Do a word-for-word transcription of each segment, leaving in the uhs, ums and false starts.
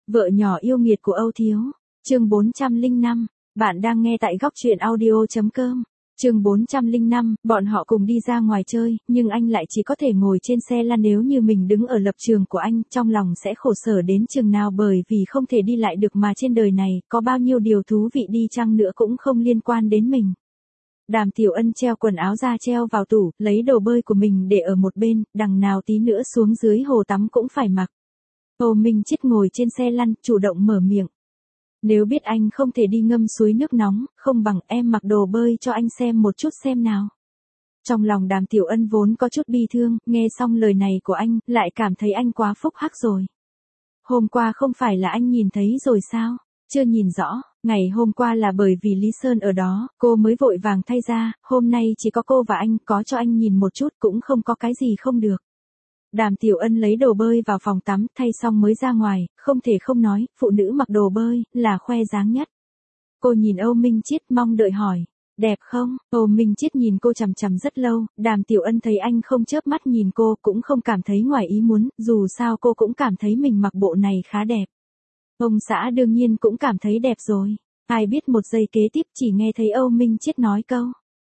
Vợ nhỏ yêu nghiệt của Âu Thiếu. Chương bốn trăm lẻ năm. Bạn đang nghe tại góc truyện audio chấm com. Chương bốn trăm lẻ năm, bọn họ cùng đi ra ngoài chơi, nhưng anh lại chỉ có thể ngồi trên xe lăn. Nếu như mình đứng ở lập trường của anh, trong lòng sẽ khổ sở đến chừng nào, bởi vì không thể đi lại được, mà trên đời này, có bao nhiêu điều thú vị đi chăng nữa cũng không liên quan đến mình. Đàm Tiểu Ân treo quần áo ra treo vào tủ, lấy đồ bơi của mình để ở một bên, đằng nào tí nữa xuống dưới hồ tắm cũng phải mặc. Âu Minh Chiết ngồi trên xe lăn, chủ động mở miệng. Nếu biết anh không thể đi ngâm suối nước nóng, không bằng em mặc đồ bơi cho anh xem một chút xem nào. Trong lòng Đàm Tiểu Ân vốn có chút bi thương, nghe xong lời này của anh, lại cảm thấy anh quá phúc hắc rồi. Hôm qua không phải là anh nhìn thấy rồi sao? Chưa nhìn rõ, ngày hôm qua là bởi vì Lý Sơn ở đó, cô mới vội vàng thay ra, hôm nay chỉ có cô và anh, có cho anh nhìn một chút cũng không có cái gì không được. Đàm Tiểu Ân lấy đồ bơi vào phòng tắm, thay xong mới ra ngoài, không thể không nói, phụ nữ mặc đồ bơi, là khoe dáng nhất. Cô nhìn Âu Minh Chiết mong đợi hỏi, đẹp không? Âu Minh Chiết nhìn cô chằm chằm rất lâu, Đàm Tiểu Ân thấy anh không chớp mắt nhìn cô, cũng không cảm thấy ngoài ý muốn, dù sao cô cũng cảm thấy mình mặc bộ này khá đẹp. Ông xã đương nhiên cũng cảm thấy đẹp rồi, ai biết một giây kế tiếp chỉ nghe thấy Âu Minh Chiết nói câu.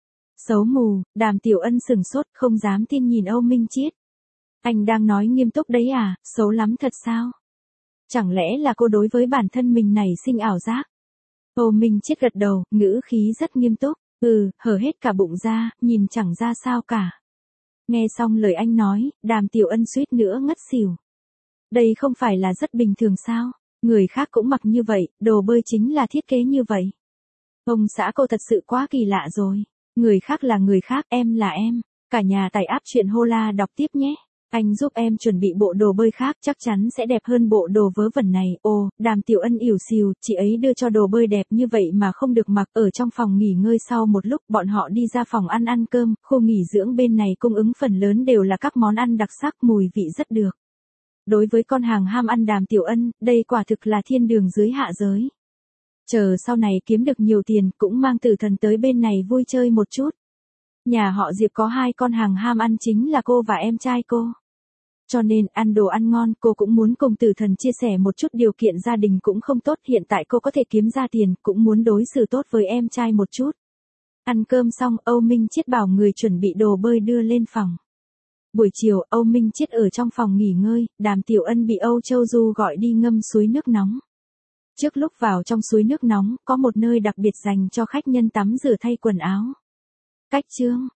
Xấu mù. Đàm Tiểu Ân sửng sốt, không dám tin nhìn Âu Minh Chiết. Anh đang nói nghiêm túc đấy à, xấu lắm thật sao? Chẳng lẽ là cô đối với bản thân mình này sinh ảo giác? Âu Minh Chiết gật đầu, ngữ khí rất nghiêm túc, ừ, hở hết cả bụng ra, nhìn chẳng ra sao cả. Nghe xong lời anh nói, Đàm Tiểu Ân suýt nữa ngất xỉu. Đây không phải là rất bình thường sao? Người khác cũng mặc như vậy, đồ bơi chính là thiết kế như vậy. Ông xã cô thật sự quá kỳ lạ rồi. Người khác là người khác, em là em. Cả nhà tải app chuyện Hola đọc tiếp nhé. Anh giúp em chuẩn bị bộ đồ bơi khác, chắc chắn sẽ đẹp hơn bộ đồ vớ vẩn này. Ồ, Đàm Tiểu Ân ỉu xìu, chị ấy đưa cho đồ bơi đẹp như vậy mà không được mặc. Ở trong phòng nghỉ ngơi sau một lúc, bọn họ đi ra phòng ăn ăn cơm. Khu nghỉ dưỡng bên này cung ứng phần lớn đều là các món ăn đặc sắc, mùi vị rất được. Đối với con hàng ham ăn Đàm Tiểu Ân, đây quả thực là thiên đường dưới hạ giới. Chờ sau này kiếm được nhiều tiền, cũng mang Tử Thần tới bên này vui chơi một chút. Nhà họ Diệp có hai con hàng ham ăn, chính là cô và em trai cô. Cho nên, ăn đồ ăn ngon, cô cũng muốn cùng Tử Thần chia sẻ một chút. Điều kiện gia đình cũng không tốt, hiện tại cô có thể kiếm ra tiền, cũng muốn đối xử tốt với em trai một chút. Ăn cơm xong, Âu Minh Chiết bảo người chuẩn bị đồ bơi đưa lên phòng. Buổi chiều, Âu Minh Chiết ở trong phòng nghỉ ngơi, Đàm Tiểu Ân bị Âu Châu Du gọi đi ngâm suối nước nóng. Trước lúc vào trong suối nước nóng, có một nơi đặc biệt dành cho khách nhân tắm rửa thay quần áo. Cách chương.